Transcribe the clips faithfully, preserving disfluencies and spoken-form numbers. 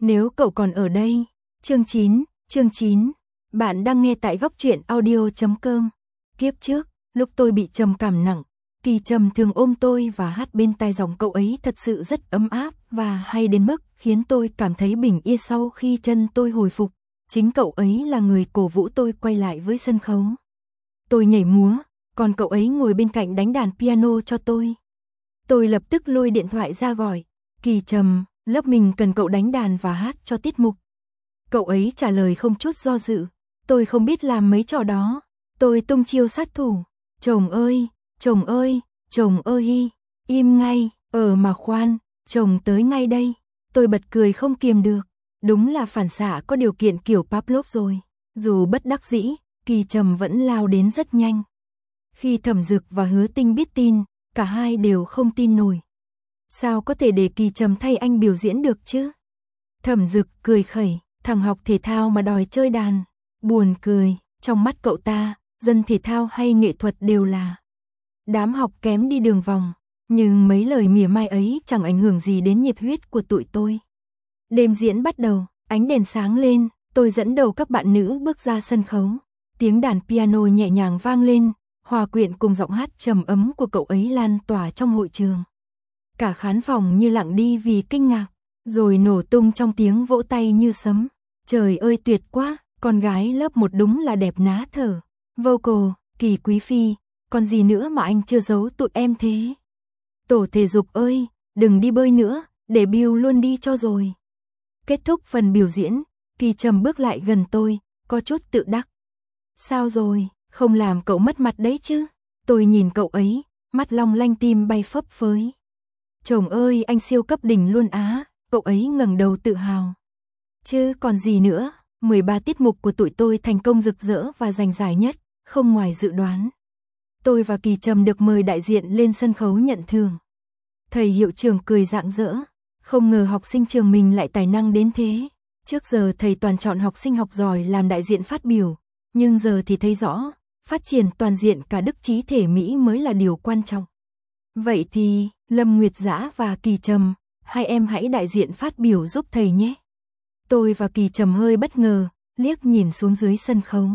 Nếu cậu còn ở đây. Chương chín, chương chín. Bạn đang nghe tại góc truyện audio chấm com. Kiếp trước, lúc tôi bị trầm cảm nặng, Kỳ Trầm thường ôm tôi và hát bên tai giọng cậu ấy thật sự rất ấm áp và hay đến mức khiến tôi cảm thấy bình yên sau khi chân tôi hồi phục. Chính cậu ấy là người cổ vũ tôi quay lại với sân khấu. Tôi nhảy múa, còn cậu ấy ngồi bên cạnh đánh đàn piano cho tôi. Tôi lập tức lôi điện thoại ra gọi, Kỳ Trầm, lớp mình cần cậu đánh đàn và hát cho tiết mục. Cậu ấy trả lời không chút do dự, tôi không biết làm mấy trò đó. Tôi tung chiêu sát thủ, chồng ơi, chồng ơi, chồng ơi, im ngay, ở mà khoan, chồng tới ngay đây. Tôi bật cười không kiềm được, đúng là phản xạ có điều kiện kiểu Pavlov rồi. Dù bất đắc dĩ, Kỳ Trầm vẫn lao đến rất nhanh. Khi Thẩm Dực và Hứa Tinh biết tin, cả hai đều không tin nổi. Sao có thể để Kỳ Trầm thay anh biểu diễn được chứ? Thẩm Dực cười khẩy, thằng học thể thao mà đòi chơi đàn. Buồn cười, trong mắt cậu ta, dân thể thao hay nghệ thuật đều là đám học kém đi đường vòng. Nhưng mấy lời mỉa mai ấy chẳng ảnh hưởng gì đến nhiệt huyết của tụi tôi. Đêm diễn bắt đầu, ánh đèn sáng lên, tôi dẫn đầu các bạn nữ bước ra sân khấu. Tiếng đàn piano nhẹ nhàng vang lên, hòa quyện cùng giọng hát trầm ấm của cậu ấy lan tỏa trong hội trường. Cả khán phòng như lặng đi vì kinh ngạc, rồi nổ tung trong tiếng vỗ tay như sấm. Trời ơi tuyệt quá, con gái lớp một đúng là đẹp ná thở. Vocal, Kỳ Quý Phi, còn gì nữa mà anh chưa giấu tụi em thế? Tổ thể dục ơi, đừng đi bơi nữa, để Bill luôn đi cho rồi. Kết thúc phần biểu diễn, Kỳ Trầm bước lại gần tôi, có chút tự đắc. Sao rồi, không làm cậu mất mặt đấy chứ? Tôi nhìn cậu ấy, mắt long lanh tim bay phấp phới. Chồng ơi, anh siêu cấp đỉnh luôn á, cậu ấy ngẩng đầu tự hào. Chứ còn gì nữa, mười ba tiết mục của tụi tôi thành công rực rỡ và giành giải nhất, không ngoài dự đoán. Tôi và Kỳ Trầm được mời đại diện lên sân khấu nhận thưởng. Thầy hiệu trưởng cười rạng rỡ, không ngờ học sinh trường mình lại tài năng đến thế. Trước giờ thầy toàn chọn học sinh học giỏi làm đại diện phát biểu, nhưng giờ thì thấy rõ, phát triển toàn diện cả đức trí thể mỹ mới là điều quan trọng. Vậy thì, Lâm Nguyệt Dã và Kỳ Trầm, hai em hãy đại diện phát biểu giúp thầy nhé. Tôi và Kỳ Trầm hơi bất ngờ, liếc nhìn xuống dưới sân khấu.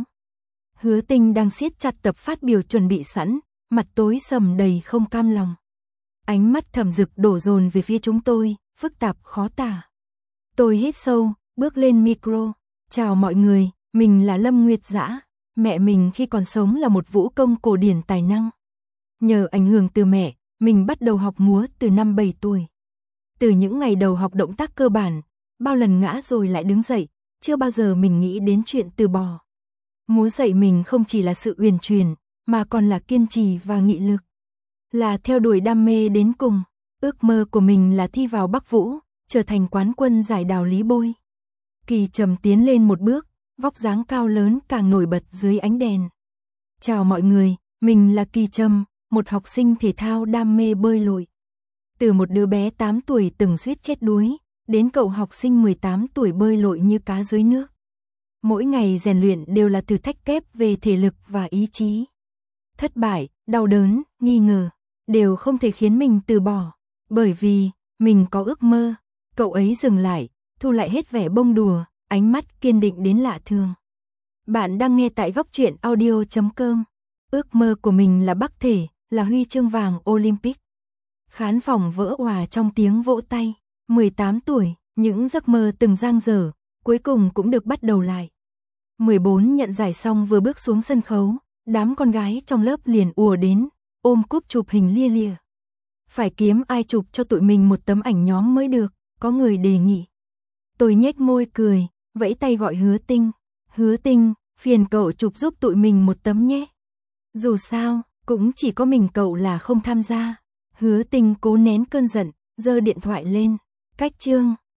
Hứa Tinh đang siết chặt tập phát biểu chuẩn bị sẵn, mặt tối sầm đầy không cam lòng. Ánh mắt Thẩm Dực đổ dồn về phía chúng tôi, phức tạp khó tả. Tôi hít sâu, bước lên micro. Chào mọi người, mình là Lâm Nguyệt Dã. Mẹ mình khi còn sống là một vũ công cổ điển tài năng. Nhờ ảnh hưởng từ mẹ, mình bắt đầu học múa từ năm bảy tuổi. Từ những ngày đầu học động tác cơ bản, bao lần ngã rồi lại đứng dậy, chưa bao giờ mình nghĩ đến chuyện từ bỏ. Múa dạy mình không chỉ là sự uyển chuyển, mà còn là kiên trì và nghị lực. Là theo đuổi đam mê đến cùng. Ước mơ của mình là thi vào Bắc Vũ, trở thành quán quân giải đào lý bôi. Kỳ Trầm tiến lên một bước, vóc dáng cao lớn càng nổi bật dưới ánh đèn. Chào mọi người, mình là Kỳ Trầm, một học sinh thể thao đam mê bơi lội. Từ một đứa bé tám tuổi từng suýt chết đuối, đến cậu học sinh mười tám tuổi bơi lội như cá dưới nước. Mỗi ngày rèn luyện đều là thử thách kép về thể lực và ý chí. Thất bại, đau đớn, nghi ngờ, đều không thể khiến mình từ bỏ. Bởi vì, mình có ước mơ. Cậu ấy dừng lại, thu lại hết vẻ bông đùa, ánh mắt kiên định đến lạ thường. Bạn đang nghe tại góc truyện audio chấm com. Ước mơ của mình là Bắc thể, là huy chương vàng Olympic. Khán phòng vỡ òa trong tiếng vỗ tay. mười tám tuổi, những giấc mơ từng dang dở, cuối cùng cũng được bắt đầu lại. mười bốn nhận giải xong vừa bước xuống sân khấu, đám con gái trong lớp liền ùa đến, ôm cúp chụp hình lia lịa. Phải kiếm ai chụp cho tụi mình một tấm ảnh nhóm mới được, có người đề nghị. Tôi nhếch môi cười, vẫy tay gọi Hứa Tinh. Hứa Tinh, phiền cậu chụp giúp tụi mình một tấm nhé. Dù sao, cũng chỉ có mình cậu là không tham gia. Hứa Tinh cố nén cơn giận, giơ điện thoại lên. Cách chương.